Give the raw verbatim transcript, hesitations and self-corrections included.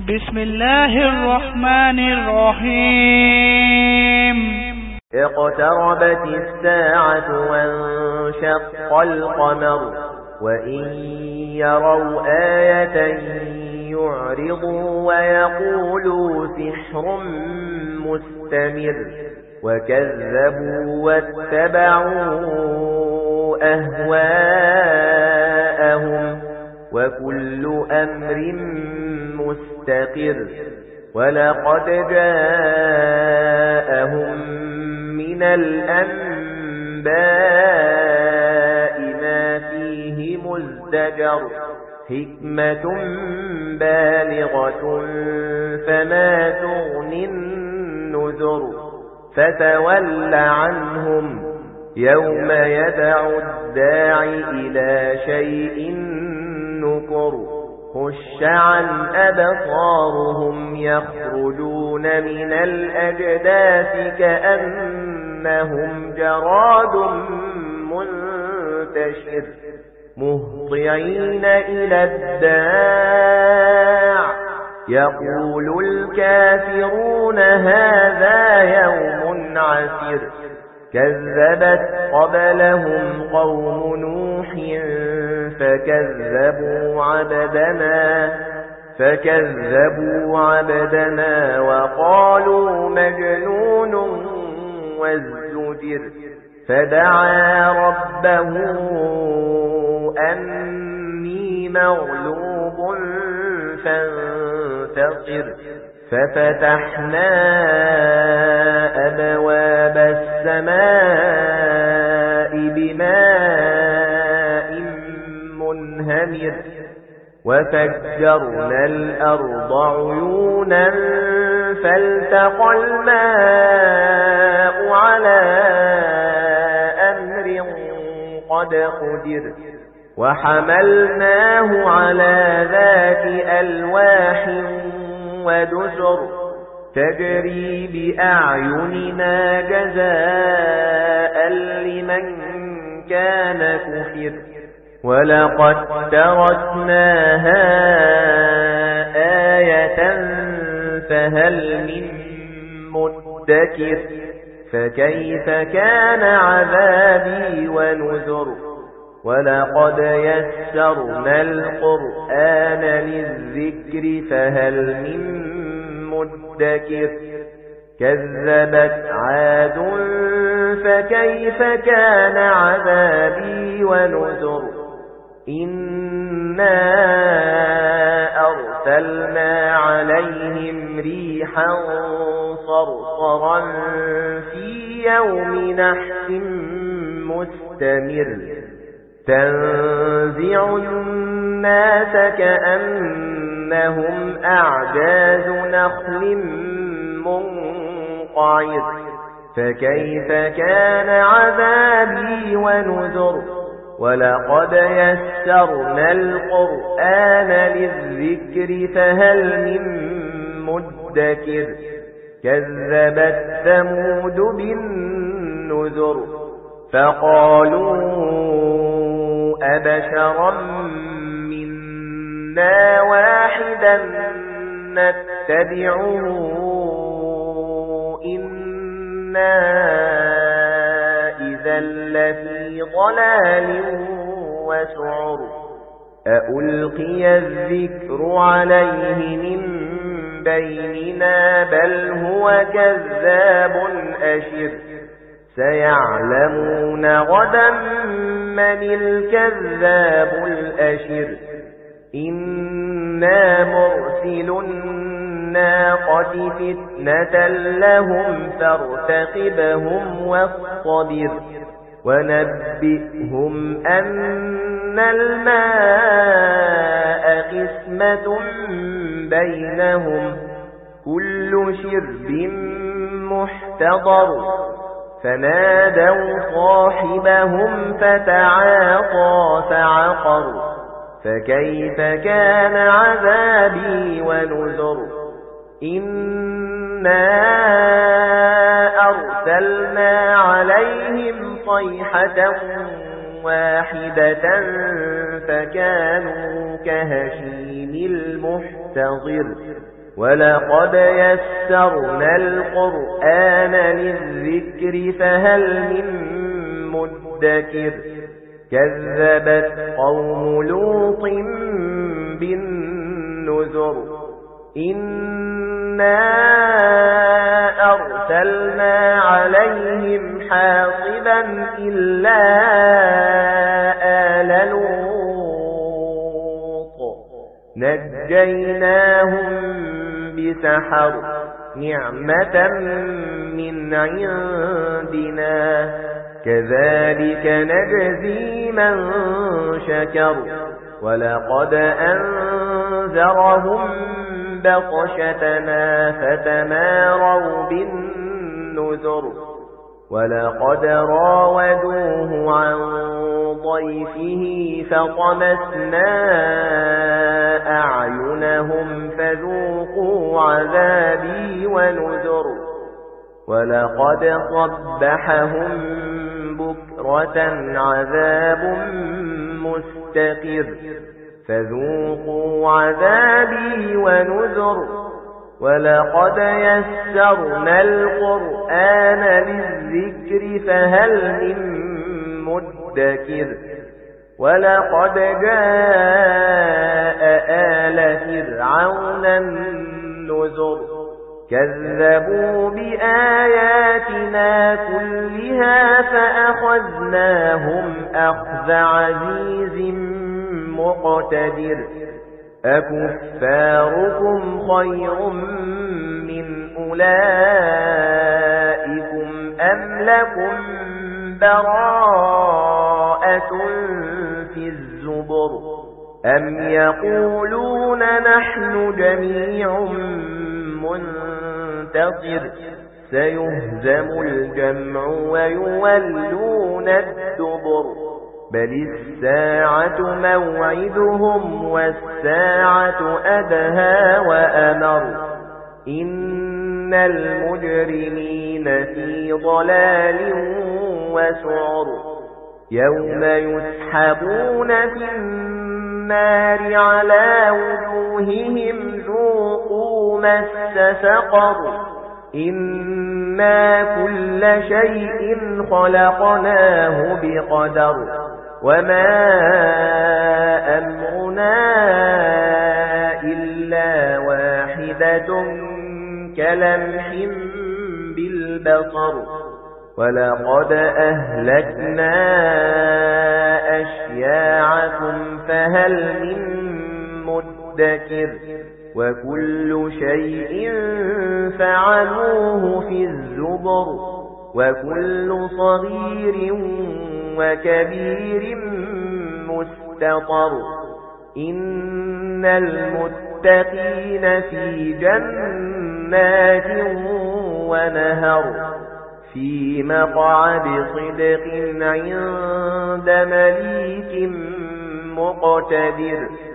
بسم الله الرحمن الرحيم اقتربت الساعة وانشق القمر وإن يروا آية يعرضوا ويقولوا سحر مستمر وكذبوا واتبعوا أهواءهم وكل أمر مستقر ولقد جاءهم من الأنباء ما فيه مزدجر حكمة بالغة فما تغني النذر فتول عنهم يوم يدعو الداعي إلى شيء نكر خش عن أبصارهم يخرجون من الأجداث كأنهم جراد منتشر مهطعين إلى الداع يقول الكافرون هذا يوم عسر كذبت قبلهم قوم نوح فكذبوا عبدنا فكذبوا عبدنا وقالوا مجنون وازدجر فدعا ربه أني مغلوب فانتصر ففتحنا أبواب السماء بماء منهمر وفجرنا الأرض عيونا فالتقى الماء على أمر قد قدر وحملناه على ذات ألواح ودسر تجري بأعيننا جزاء لمن كان كفر ولقد تركناها آية فهل من مدكر فكيف كان عذابي ونذر ولقد يسرنا القرآن للذكر فهل من مدكر كذبت عاد فكيف كان عذابي ونذر إنا أرسلنا عليهم ريحا صرصرا في يوم نحس مستمر تنزع الناس كأنهم أعجاز نخل منقعر فكيف كان عذابي ونذر ولقد يسرنا القرآن للذكر فهل من مدكر كذبت ثمود بالنذر فقالوا أبشرا منا واحدا نتبعه إنا إذا لفي ضلال وسعر أألقي الذكر عليه من بيننا بل هو كذاب أشر سيعلمون غدا من الكذاب الأشر إنا مرسل الناقة فتنة لهم فارتقبهم واصطبر ونبئهم أن الماء قسمة بينهم كل شرب محتضر فنادوا صاحبهم فتعاطى فعقر فكيف كان عذابي ونذر إنا أرسلنا عليهم صيحة واحدة فكانوا كهشيم المحتضر ولقد يسرنا القرآن للذكر فهل من مدكر كذبت قوم لوط بالنذر إنا أرسلنا عليهم حاصبا إلا آل لوط نجيناهم بسحر نعمة من عندنا كذلك نجزي من شكر ولقد أنذرهم بطشتنا فتماروا بالنذر ولقد راودوه عن ضيفه فطمسنا أعينهم فذوقوا عذابي ونذر ولقد صبحهم بكرة عذاب مستقر فذوقوا عذابي ونذر ولقد يسرنا القرآن للذكر فهل من مدكر ولقد جاء آل فرعون النذر كذبوا بآياتنا كلها فأخذناهم أخذ عزيز مقتدر أكفاركم خير من أولئكم أم لكم براءة في الزبر أم يقولون نحن جميع منتصر سيهزم الجمع ويولون الدبر بل الساعة موعدهم والساعة أدهى وأمر إن المجرمين في ضلال وسعر يوم يسحبون في النار على وجوههم ذوقوا مس سقر إنا كل شيء خلقناه بقدر وما أمرنا إلا واحدة كلمح بالبصر ولقد أهلكنا أشياعكم فهل من مدكر وكل شيء فعلوه في الزبر وكل صغير وكبير مستطر إن المتقين في جنات ونهر في مقعد صدق عند مليك مقتدر